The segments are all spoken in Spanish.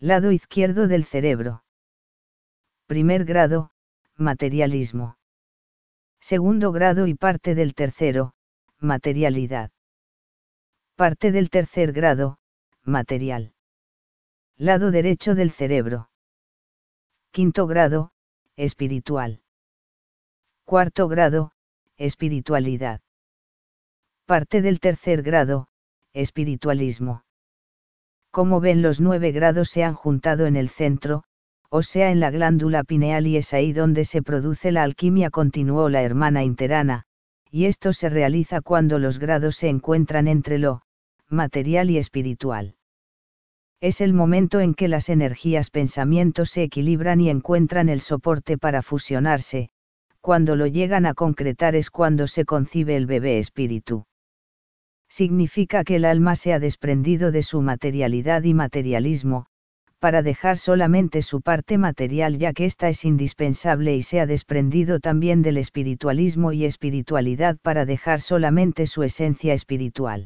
Lado izquierdo del cerebro. Primer grado, materialismo. Segundo grado y parte del tercero, materialidad. Parte del tercer grado, material. Lado derecho del cerebro. Quinto grado, espiritual. Cuarto grado, espiritualidad. Parte del tercer grado, espiritualismo. Como ven, los 9 grados se han juntado en el centro, o sea en la glándula pineal, y es ahí donde se produce la alquimia, continuó la hermana interana, y esto se realiza cuando los grados se encuentran entre lo material y espiritual. Es el momento en que las energías pensamientos se equilibran y encuentran el soporte para fusionarse. Cuando lo llegan a concretar es cuando se concibe el bebé espíritu. Significa que el alma se ha desprendido de su materialidad y materialismo, para dejar solamente su parte material, ya que ésta es indispensable, y se ha desprendido también del espiritualismo y espiritualidad para dejar solamente su esencia espiritual.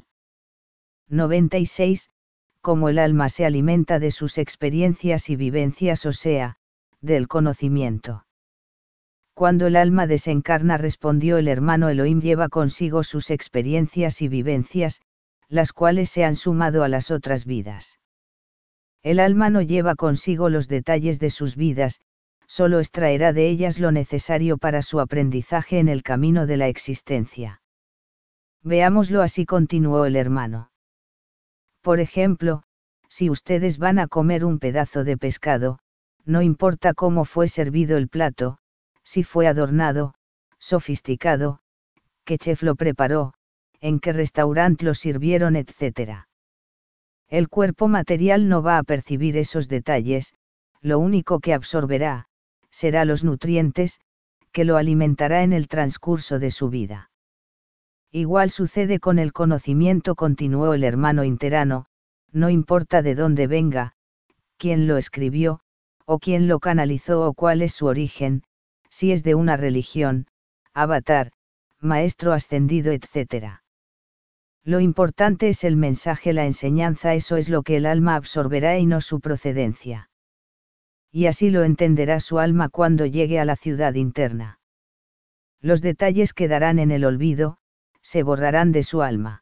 96. Como el alma se alimenta de sus experiencias y vivencias, o sea, del conocimiento. Cuando el alma desencarna, respondió el hermano Elohim, lleva consigo sus experiencias y vivencias, las cuales se han sumado a las otras vidas. El alma no lleva consigo los detalles de sus vidas, solo extraerá de ellas lo necesario para su aprendizaje en el camino de la existencia. Veámoslo así, continuó el hermano. Por ejemplo, si ustedes van a comer un pedazo de pescado, no importa cómo fue servido el plato, si fue adornado, sofisticado, qué chef lo preparó, en qué restaurante lo sirvieron, etc. El cuerpo material no va a percibir esos detalles, lo único que absorberá, será los nutrientes, que lo alimentará en el transcurso de su vida. Igual sucede con el conocimiento, continuó el hermano interano, no importa de dónde venga, quién lo escribió, o quién lo canalizó, o cuál es su origen, si es de una religión, avatar, maestro ascendido, etc. Lo importante es el mensaje, la enseñanza, eso es lo que el alma absorberá y no su procedencia. Y así lo entenderá su alma cuando llegue a la ciudad interna. Los detalles quedarán en el olvido, se borrarán de su alma.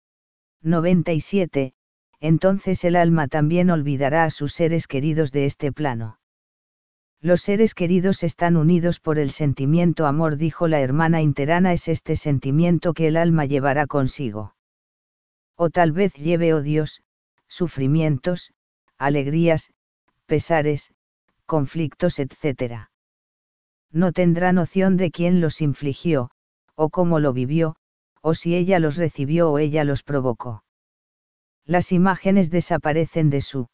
97. Entonces el alma también olvidará a sus seres queridos de este plano. Los seres queridos están unidos por el sentimiento amor, dijo la hermana interana, es este sentimiento que el alma llevará consigo. O tal vez lleve odios, sufrimientos, alegrías, pesares, conflictos, etc. No tendrá noción de quién los infligió, o cómo lo vivió, o si ella los recibió o ella los provocó. Las imágenes desaparecen de su